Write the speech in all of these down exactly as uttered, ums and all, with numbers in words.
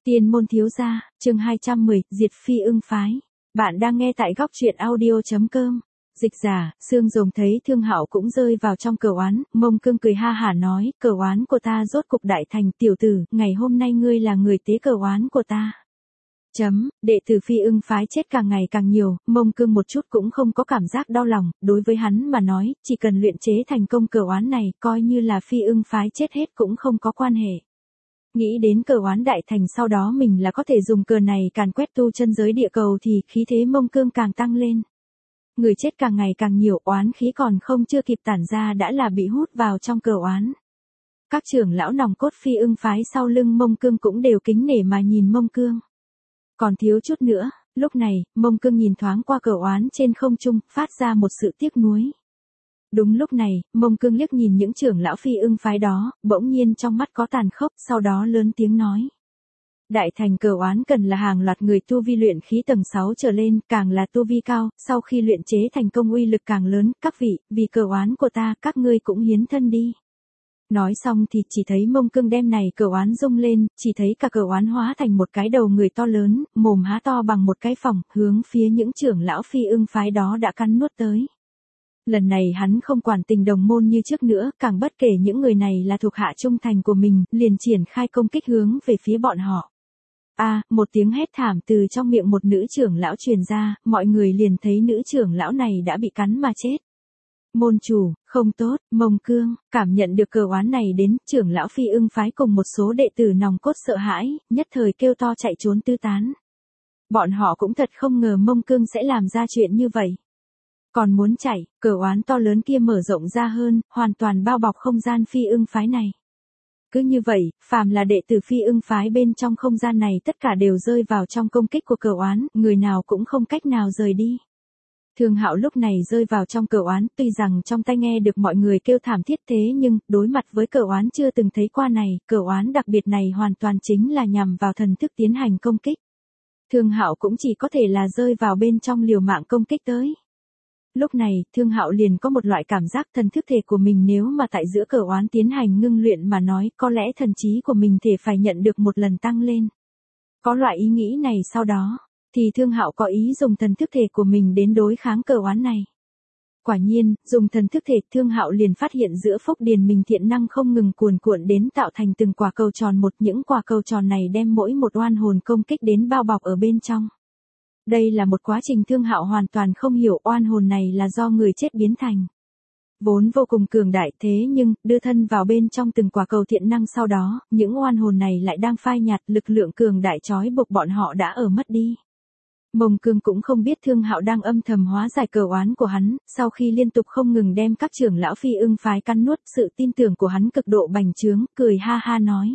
Tiên môn thiếu gia, chương hai trăm mười, diệt phi ưng phái. Bạn đang nghe tại góc truyện audio chấm com. Dịch giả, Sương Rồng thấy Thương Hạo cũng rơi vào trong cờ oán, Mông Cương cười ha hả nói, cờ oán của ta rốt cục đại thành, tiểu tử, ngày hôm nay ngươi là người tế cờ oán của ta. Chấm, đệ tử phi ưng phái chết càng ngày càng nhiều, Mông Cương một chút cũng không có cảm giác đau lòng, đối với hắn mà nói, chỉ cần luyện chế thành công cờ oán này, coi như là phi ưng phái chết hết cũng không có quan hệ. Nghĩ đến cờ oán đại thành sau đó mình là có thể dùng cờ này càn quét tu chân giới địa cầu thì khí thế Mông Cương càng tăng lên. Người chết càng ngày càng nhiều, oán khí còn không chưa kịp tản ra đã là bị hút vào trong cờ oán. Các trưởng lão nòng cốt phi ưng phái sau lưng Mông Cương cũng đều kính nể mà nhìn Mông Cương. Còn thiếu chút nữa, lúc này, Mông Cương nhìn thoáng qua cờ oán trên không trung, phát ra một sự tiếc nuối. Đúng lúc này, Mông Cương liếc nhìn những trưởng lão phi ưng phái đó, bỗng nhiên trong mắt có tàn khốc, sau đó lớn tiếng nói. Đại thành cờ oán cần là hàng loạt người tu vi luyện khí tầng sáu trở lên, càng là tu vi cao, sau khi luyện chế thành công uy lực càng lớn, các vị, vì cờ oán của ta, các ngươi cũng hiến thân đi. Nói xong thì chỉ thấy Mông Cương đem này cờ oán rung lên, chỉ thấy cả cờ oán hóa thành một cái đầu người to lớn, mồm há to bằng một cái phòng, hướng phía những trưởng lão phi ưng phái đó đã cắn nuốt tới. Lần này hắn không quản tình đồng môn như trước nữa, càng bất kể những người này là thuộc hạ trung thành của mình, liền triển khai công kích hướng về phía bọn họ. A, à, một tiếng hét thảm từ trong miệng một nữ trưởng lão truyền ra, mọi người liền thấy nữ trưởng lão này đã bị cắn mà chết. Môn chủ, không tốt, Mông Cương, cảm nhận được cờ oán này đến, trưởng lão phi ưng phái cùng một số đệ tử nòng cốt sợ hãi, nhất thời kêu to chạy trốn tứ tán. Bọn họ cũng thật không ngờ Mông Cương sẽ làm ra chuyện như vậy. Còn muốn chạy, cờ oán to lớn kia mở rộng ra hơn, hoàn toàn bao bọc không gian phi ưng phái này. Cứ như vậy, phàm là đệ tử phi ưng phái bên trong không gian này tất cả đều rơi vào trong công kích của cờ oán, người nào cũng không cách nào rời đi. Thương Hạo lúc này rơi vào trong cờ oán, tuy rằng trong tai nghe được mọi người kêu thảm thiết thế nhưng, đối mặt với cờ oán chưa từng thấy qua này, cờ oán đặc biệt này hoàn toàn chính là nhằm vào thần thức tiến hành công kích. Thương Hạo cũng chỉ có thể là rơi vào bên trong liều mạng công kích tới. Lúc này, Thương Hạo liền có một loại cảm giác thần thức thể của mình nếu mà tại giữa cờ oán tiến hành ngưng luyện mà nói, có lẽ thần trí của mình thể phải nhận được một lần tăng lên. Có loại ý nghĩ này sau đó, thì Thương Hạo có ý dùng thần thức thể của mình đến đối kháng cờ oán này. Quả nhiên, dùng thần thức thể, Thương Hạo liền phát hiện giữa phúc điền mình thiện năng không ngừng cuồn cuộn đến tạo thành từng quả cầu tròn một, những quả cầu tròn này đem mỗi một oan hồn công kích đến bao bọc ở bên trong. Đây là một quá trình Thương Hạo hoàn toàn không hiểu, oan hồn này là do người chết biến thành. Vốn vô cùng cường đại thế nhưng, đưa thân vào bên trong từng quả cầu thiện năng sau đó, những oan hồn này lại đang phai nhạt, lực lượng cường đại trói buộc bọn họ đã ở mất đi. Mông Cương cũng không biết Thương Hạo đang âm thầm hóa giải cờ oán của hắn, sau khi liên tục không ngừng đem các trưởng lão phi ưng phái cắn nuốt, sự tin tưởng của hắn cực độ bành trướng, cười ha ha nói.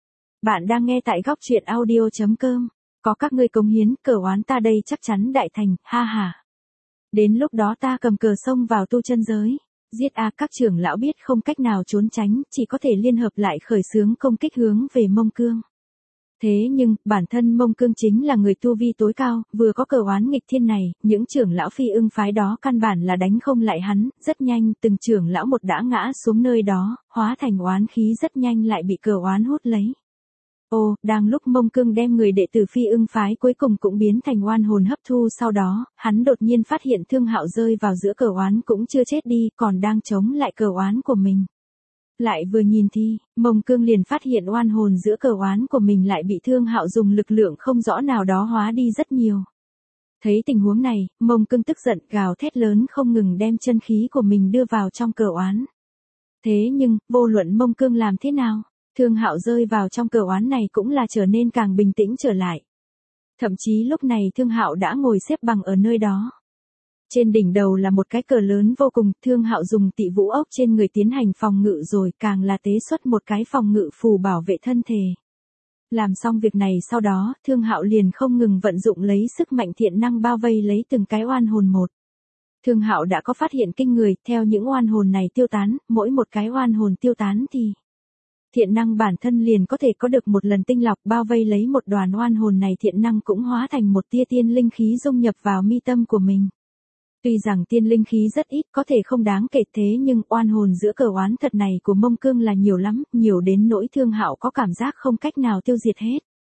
Bạn đang nghe tại góc truyện audio chấm com. Có các ngươi cống hiến, cờ oán ta đây chắc chắn đại thành, ha ha. Đến lúc đó ta cầm cờ xông vào tu chân giới. Giết a, các trưởng lão biết không cách nào trốn tránh, chỉ có thể liên hợp lại khởi xướng công kích hướng về Mông Cương. Thế nhưng, bản thân Mông Cương chính là người tu vi tối cao, vừa có cờ oán nghịch thiên này, những trưởng lão phi ưng phái đó căn bản là đánh không lại hắn, rất nhanh, từng trưởng lão một đã ngã xuống nơi đó, hóa thành oán khí rất nhanh lại bị cờ oán hút lấy. Ô, đang lúc Mông Cương đem người đệ tử phi ưng phái cuối cùng cũng biến thành oan hồn hấp thu sau đó, hắn đột nhiên phát hiện Thương Hạo rơi vào giữa cờ oán cũng chưa chết đi, còn đang chống lại cờ oán của mình. Lại vừa nhìn thì, Mông Cương liền phát hiện oan hồn giữa cờ oán của mình lại bị Thương Hạo dùng lực lượng không rõ nào đó hóa đi rất nhiều. Thấy tình huống này, Mông Cương tức giận gào thét lớn không ngừng đem chân khí của mình đưa vào trong cờ oán. Thế nhưng, vô luận Mông Cương làm thế nào? Thương Hạo rơi vào trong cờ oán này cũng là trở nên càng bình tĩnh trở lại. Thậm chí lúc này Thương Hạo đã ngồi xếp bằng ở nơi đó. Trên đỉnh đầu là một cái cờ lớn vô cùng, Thương Hạo dùng tị vũ ốc trên người tiến hành phòng ngự rồi càng là tế xuất một cái phòng ngự phù bảo vệ thân thể. Làm xong việc này sau đó, Thương Hạo liền không ngừng vận dụng lấy sức mạnh thiện năng bao vây lấy từng cái oan hồn một. Thương Hạo đã có phát hiện kinh người, theo những oan hồn này tiêu tán, mỗi một cái oan hồn tiêu tán thì thiện năng bản thân liền có thể có được một lần tinh lọc bao vây lấy một đoàn oan hồn này, thiện năng cũng hóa thành một tia tiên linh khí dung nhập vào mi tâm của mình. Tuy rằng tiên linh khí rất ít có thể không đáng kể thế nhưng oan hồn giữa cờ oán thật này của Mông Cương là nhiều lắm, nhiều đến nỗi Thương Hạo có cảm giác không cách nào tiêu diệt hết.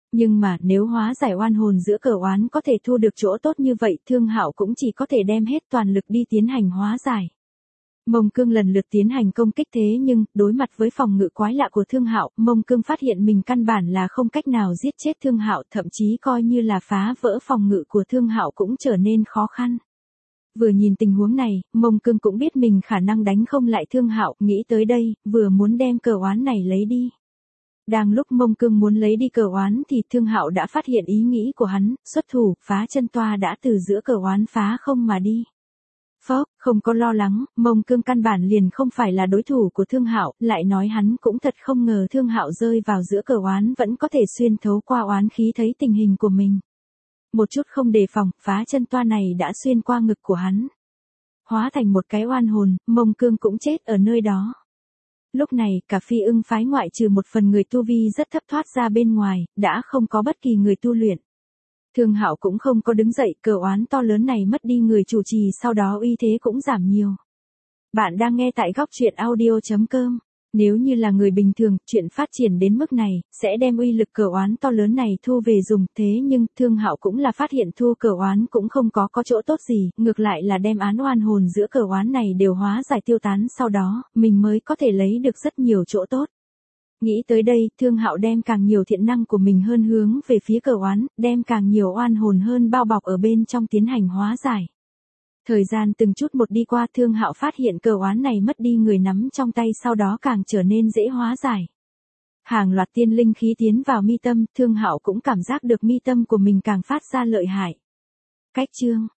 Nhưng mà nếu hóa giải oan hồn giữa cờ oán có thể thu được chỗ tốt như vậy, Thương Hạo cũng chỉ có thể đem hết toàn lực đi tiến hành hóa giải. Mông Cương lần lượt tiến hành công kích thế nhưng, đối mặt với phòng ngự quái lạ của Thương Hạo, Mông Cương phát hiện mình căn bản là không cách nào giết chết Thương Hạo, thậm chí coi như là phá vỡ phòng ngự của Thương Hạo cũng trở nên khó khăn. Vừa nhìn tình huống này, Mông Cương cũng biết mình khả năng đánh không lại Thương Hạo, nghĩ tới đây, vừa muốn đem cờ oán này lấy đi. Đang lúc Mông Cương muốn lấy đi cờ oán thì Thương Hạo đã phát hiện ý nghĩ của hắn, xuất thủ, phá chân toa đã từ giữa cờ oán phá không mà đi. Phó, không có lo lắng, Mông Cương căn bản liền không phải là đối thủ của Thương Hạo, lại nói hắn cũng thật không ngờ Thương Hạo rơi vào giữa cờ oán vẫn có thể xuyên thấu qua oán khí thấy tình hình của mình. Một chút không đề phòng, phá chân toa này đã xuyên qua ngực của hắn. Hóa thành một cái oan hồn, Mông Cương cũng chết ở nơi đó. Lúc này, cả Phi Ưng phái ngoại trừ một phần người tu vi rất thấp thoát ra bên ngoài, đã không có bất kỳ người tu luyện. Thương Hạo cũng không có đứng dậy, cờ oán to lớn này mất đi người chủ trì, sau đó uy thế cũng giảm nhiều. Bạn đang nghe tại góc truyện audio chấm com. Nếu như là người bình thường, chuyện phát triển đến mức này, sẽ đem uy lực cờ oán to lớn này thu về dùng, thế nhưng, Thương Hạo cũng là phát hiện thu cờ oán cũng không có có chỗ tốt gì, ngược lại là đem án oan hồn giữa cờ oán này đều hóa giải tiêu tán, sau đó, mình mới có thể lấy được rất nhiều chỗ tốt. Nghĩ tới đây, Thương Hạo đem càng nhiều thiện năng của mình hơn hướng về phía cờ oán, đem càng nhiều oan hồn hơn bao bọc ở bên trong tiến hành hóa giải. Thời gian từng chút một đi qua, Thương Hạo phát hiện cờ oán này mất đi người nắm trong tay, sau đó càng trở nên dễ hóa giải. Hàng loạt tiên linh khí tiến vào mi tâm, Thương Hạo cũng cảm giác được mi tâm của mình càng phát ra lợi hại. Cách chương